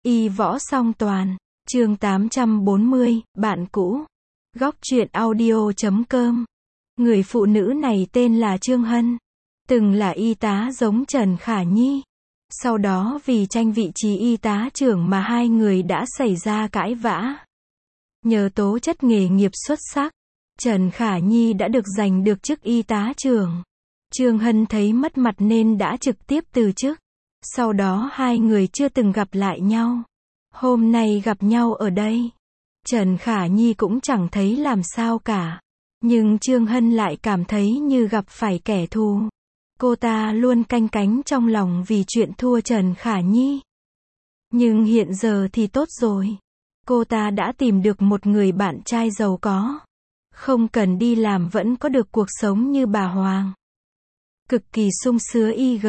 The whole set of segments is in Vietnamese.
Y võ song toàn, chương 840, bạn cũ. Góc truyện audio.com. Người phụ nữ này tên là Trương Hân, từng là y tá giống Trần Khả Nhi. Sau đó vì tranh vị trí y tá trưởng mà hai người đã xảy ra cãi vã. Nhờ tố chất nghề nghiệp xuất sắc, Trần Khả Nhi đã được giành được chức y tá trưởng. Trương Hân thấy mất mặt nên đã trực tiếp từ chức. Sau đó hai người chưa từng gặp lại nhau. Hôm nay gặp nhau ở đây, Trần Khả Nhi cũng chẳng thấy làm sao cả. Nhưng Trương Hân lại cảm thấy như gặp phải kẻ thù. Cô ta luôn canh cánh trong lòng vì chuyện thua Trần Khả Nhi. Nhưng hiện giờ thì tốt rồi. Cô ta đã tìm được một người bạn trai giàu có. Không cần đi làm vẫn có được cuộc sống như bà Hoàng. Cực kỳ sung sướng IG.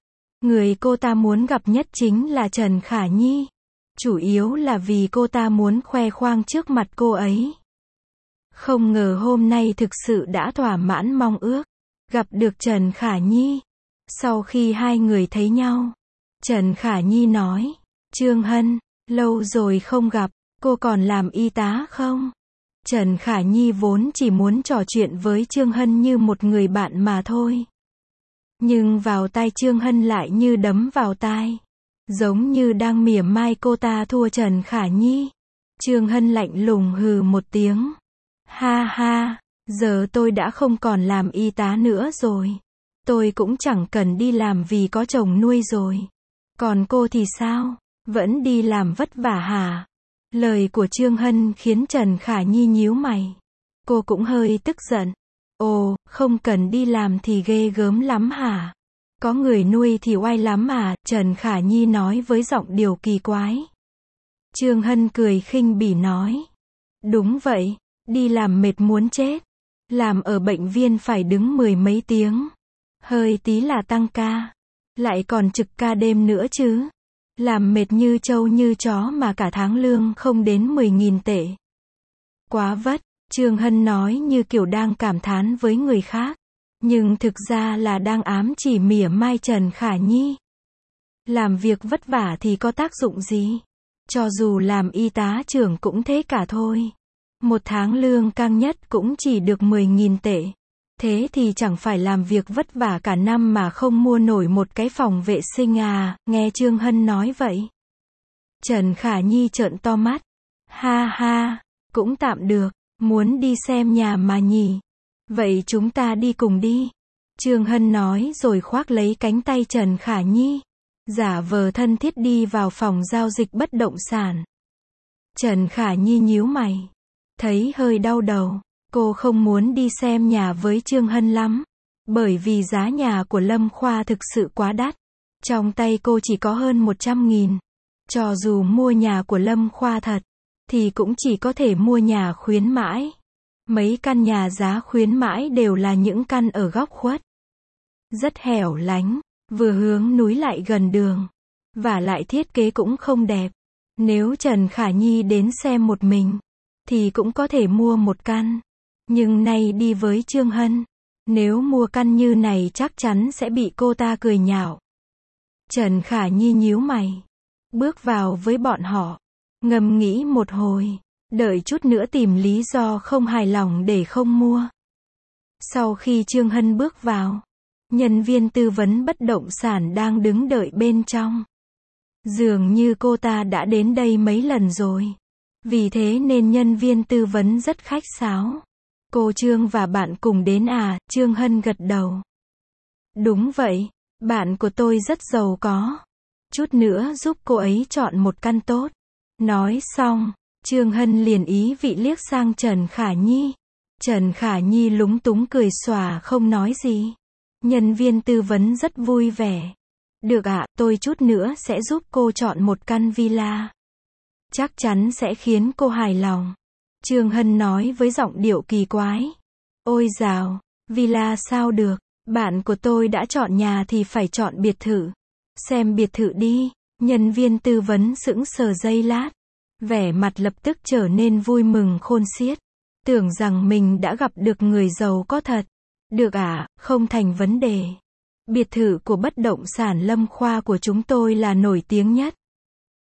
Người cô ta muốn gặp nhất chính là Trần Khả Nhi. Chủ yếu là vì cô ta muốn khoe khoang trước mặt cô ấy. Không ngờ hôm nay thực sự đã thỏa mãn mong ước. Gặp được Trần Khả Nhi. Sau khi hai người thấy nhau, Trần Khả Nhi nói, Trương Hân, lâu rồi không gặp, cô còn làm y tá không? Trần Khả Nhi vốn chỉ muốn trò chuyện với Trương Hân như một người bạn mà thôi. Nhưng vào tai Trương Hân lại như đấm vào tai. Giống như đang mỉa mai cô ta thua Trần Khả Nhi. Trương Hân lạnh lùng hừ một tiếng. Ha ha, giờ tôi đã không còn làm y tá nữa rồi. Tôi cũng chẳng cần đi làm vì có chồng nuôi rồi. Còn cô thì sao? Vẫn đi làm vất vả hả? Lời của Trương Hân khiến Trần Khả Nhi nhíu mày. Cô cũng hơi tức giận. Ồ, không cần đi làm thì ghê gớm lắm hả? Có người nuôi thì oai lắm à? Trần Khả Nhi nói với giọng điệu kỳ quái. Trương Hân cười khinh bỉ nói. Đúng vậy, đi làm mệt muốn chết. Làm ở bệnh viện phải đứng mười mấy tiếng. Hơi tí là tăng ca. Lại còn trực ca đêm nữa chứ. Làm mệt như trâu như chó mà cả tháng lương không đến 10.000 tệ. Quá vất, Trương Hân nói như kiểu đang cảm thán với người khác. Nhưng thực ra là đang ám chỉ mỉa mai Trần Khả Nhi. Làm việc vất vả thì có tác dụng gì? Cho dù làm y tá trưởng cũng thế cả thôi. Một tháng lương cao nhất cũng chỉ được 10.000 tệ. Thế thì chẳng phải làm việc vất vả cả năm mà không mua nổi một cái phòng vệ sinh à? Nghe Trương Hân nói vậy, Trần Khả Nhi trợn to mắt. Ha ha, cũng tạm được, muốn đi xem nhà mà nhỉ? Vậy chúng ta đi cùng đi. Trương Hân nói rồi khoác lấy cánh tay Trần Khả Nhi. Giả vờ thân thiết đi vào phòng giao dịch bất động sản. Trần Khả Nhi nhíu mày. Thấy hơi đau đầu. Cô không muốn đi xem nhà với Trương Hân lắm. Bởi vì giá nhà của Lâm Khoa thực sự quá đắt. Trong tay cô chỉ có hơn 100.000. Cho dù mua nhà của Lâm Khoa thật, thì cũng chỉ có thể mua nhà khuyến mãi. Mấy căn nhà giá khuyến mãi đều là những căn ở góc khuất. Rất hẻo lánh, vừa hướng núi lại gần đường. Và lại thiết kế cũng không đẹp. Nếu Trần Khả Nhi đến xem một mình, thì cũng có thể mua một căn. Nhưng nay đi với Trương Hân, nếu mua căn như này chắc chắn sẽ bị cô ta cười nhạo. Trần Khả Nhi nhíu mày, bước vào với bọn họ, ngẫm nghĩ một hồi, đợi chút nữa tìm lý do không hài lòng để không mua. Sau khi Trương Hân bước vào, nhân viên tư vấn bất động sản đang đứng đợi bên trong. Dường như cô ta đã đến đây mấy lần rồi. Vì thế nên nhân viên tư vấn rất khách sáo. Cô Trương và bạn cùng đến à? Trương Hân gật đầu. Đúng vậy, bạn của tôi rất giàu có. Chút nữa giúp cô ấy chọn một căn tốt. Nói xong, Trương Hân liền ý vị liếc sang Trần Khả Nhi. Trần Khả Nhi lúng túng cười xòa không nói gì. Nhân viên tư vấn rất vui vẻ. Được ạ, tôi chút nữa sẽ giúp cô chọn một căn villa. Chắc chắn sẽ khiến cô hài lòng. Trương Hân nói với giọng điệu kỳ quái. Ôi dào, villa sao được, bạn của tôi đã chọn nhà thì phải chọn biệt thự. Xem biệt thự đi. Nhân viên tư vấn sững sờ giây lát. Vẻ mặt lập tức trở nên vui mừng khôn xiết. Tưởng rằng mình đã gặp được người giàu có thật. Được ạ, không thành vấn đề. Biệt thự của bất động sản Lâm Khoa của chúng tôi là nổi tiếng nhất.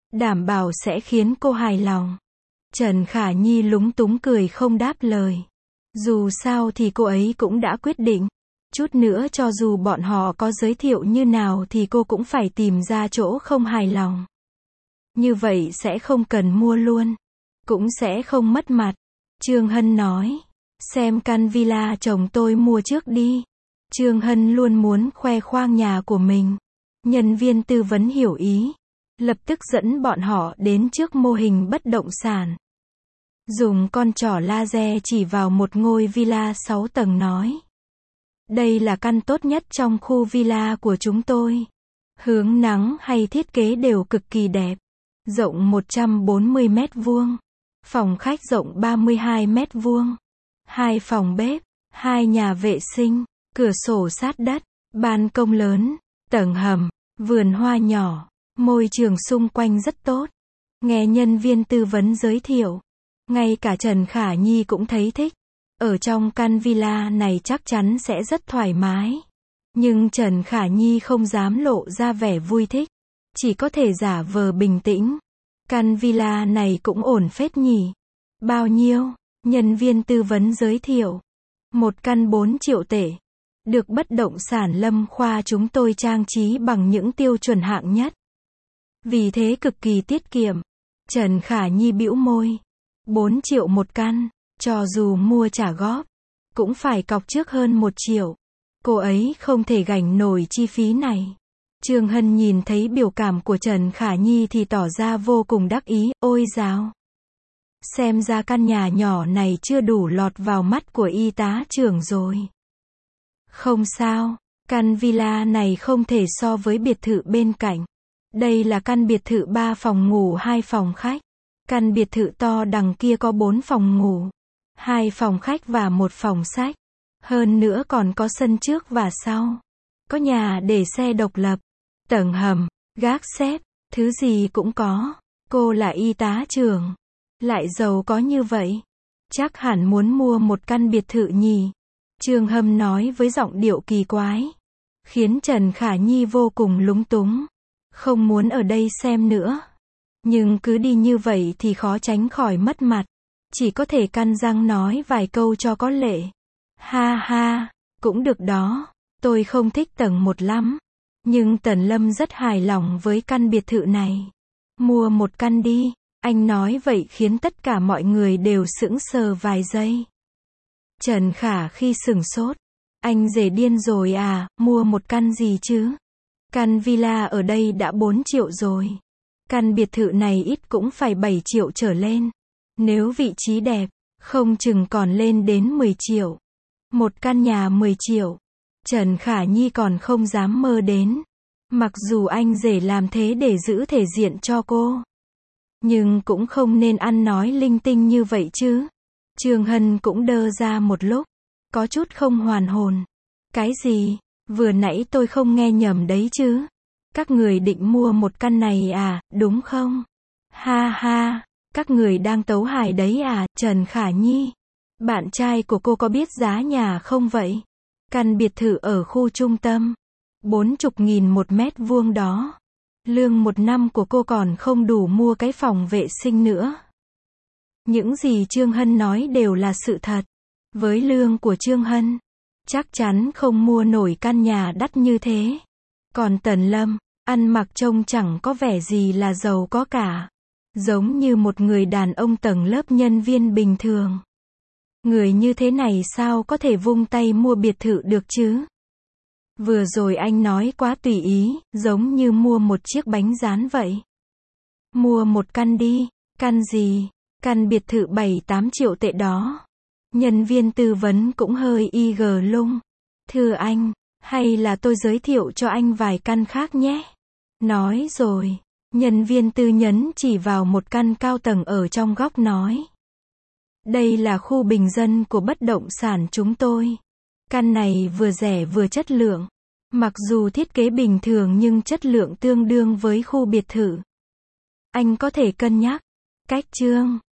Đảm bảo sẽ khiến cô hài lòng. Trần Khả Nhi lúng túng cười không đáp lời. Dù sao thì cô ấy cũng đã quyết định. Chút nữa cho dù bọn họ có giới thiệu như nào thì cô cũng phải tìm ra chỗ không hài lòng. Như vậy sẽ không cần mua luôn. Cũng sẽ không mất mặt. Trương Hân nói. Xem căn villa chồng tôi mua trước đi. Trương Hân luôn muốn khoe khoang nhà của mình. Nhân viên tư vấn hiểu ý. Lập tức dẫn bọn họ đến trước mô hình bất động sản. Dùng con trỏ laser chỉ vào một ngôi villa 6 tầng nói. Đây là căn tốt nhất trong khu villa của chúng tôi. Hướng nắng hay thiết kế đều cực kỳ đẹp. Rộng 140 mét vuông. Phòng khách rộng 32 mét vuông. 2 phòng bếp, 2 nhà vệ sinh, cửa sổ sát đất, ban công lớn, tầng hầm, vườn hoa nhỏ, môi trường xung quanh rất tốt. Nghe nhân viên tư vấn giới thiệu, ngay cả Trần Khả Nhi cũng thấy thích. Ở trong căn villa này chắc chắn sẽ rất thoải mái. Nhưng Trần Khả Nhi không dám lộ ra vẻ vui thích, chỉ có thể giả vờ bình tĩnh. Căn villa này cũng ổn phết nhỉ. Bao nhiêu? Nhân viên tư vấn giới thiệu. Một căn 4 triệu tệ. Được bất động sản Lâm Khoa chúng tôi trang trí bằng những tiêu chuẩn hạng nhất. Vì thế cực kỳ tiết kiệm. Trần Khả Nhi bĩu môi. 4 triệu một căn, cho dù mua trả góp, cũng phải cọc trước hơn 1 triệu. Cô ấy không thể gánh nổi chi phí này. Trương Hân nhìn thấy biểu cảm của Trần Khả Nhi thì tỏ ra vô cùng đắc ý. Ôi dào! Xem ra căn nhà nhỏ này chưa đủ lọt vào mắt của y tá trưởng rồi. Không sao, căn villa này không thể so với biệt thự bên cạnh. Đây là căn biệt thự 3 phòng ngủ 2 phòng khách. Căn biệt thự to đằng kia có 4 phòng ngủ, 2 phòng khách và 1 phòng sách. Hơn nữa còn có sân trước và sau. Có nhà để xe độc lập, tầng hầm, gác xép, thứ gì cũng có. Cô là y tá trưởng, lại giàu có như vậy. Chắc hẳn muốn mua một căn biệt thự nhỉ? Trương Hâm nói với giọng điệu kỳ quái. Khiến Trần Khả Nhi vô cùng lúng túng. Không muốn ở đây xem nữa. Nhưng cứ đi như vậy thì khó tránh khỏi mất mặt. Chỉ có thể căn răng nói vài câu cho có lệ. Ha ha, cũng được đó. Tôi không thích tầng 1 lắm. Nhưng Tần Lâm rất hài lòng với căn biệt thự này. Mua một căn đi. Anh nói vậy khiến tất cả mọi người đều sững sờ vài giây. Trần Khả khi sửng sốt. Anh rể điên rồi à, mua một căn gì chứ? Căn villa ở đây đã 4 triệu rồi. Căn biệt thự này ít cũng phải 7 triệu trở lên. Nếu vị trí đẹp, không chừng còn lên đến 10 triệu. Một căn nhà 10 triệu. Trần Khả Nhi còn không dám mơ đến. Mặc dù anh rể làm thế để giữ thể diện cho cô. Nhưng cũng không nên ăn nói linh tinh như vậy chứ. Trương Hân cũng đơ ra một lúc. Có chút không hoàn hồn. Cái gì? Vừa nãy tôi không nghe nhầm đấy chứ. Các người định mua một căn này à, đúng không? Ha ha, các người đang tấu hài đấy à, Trần Khả Nhi. Bạn trai của cô có biết giá nhà không vậy? Căn biệt thự ở khu trung tâm. 40.000 một mét vuông đó. Lương một năm của cô còn không đủ mua cái phòng vệ sinh nữa. Những gì Trương Hân nói đều là sự thật. Với lương của Trương Hân, chắc chắn không mua nổi căn nhà đắt như thế. Còn Tần Lâm, ăn mặc trông chẳng có vẻ gì là giàu có cả. Giống như một người đàn ông tầng lớp nhân viên bình thường. Người như thế này sao có thể vung tay mua biệt thự được chứ? Vừa rồi anh nói quá tùy ý, giống như mua một chiếc bánh rán vậy. Mua một căn đi. Căn gì? Căn biệt thự 7-8 triệu tệ đó. Nhân viên tư vấn cũng hơi lung. Thưa anh, hay là tôi giới thiệu cho anh vài căn khác nhé? Nói rồi, nhân viên tư vấn chỉ vào một căn cao tầng ở trong góc nói. Đây là khu bình dân của bất động sản chúng tôi. Căn này vừa rẻ vừa chất lượng. Mặc dù thiết kế bình thường nhưng chất lượng tương đương với khu biệt thự. Anh có thể cân nhắc. Cách chương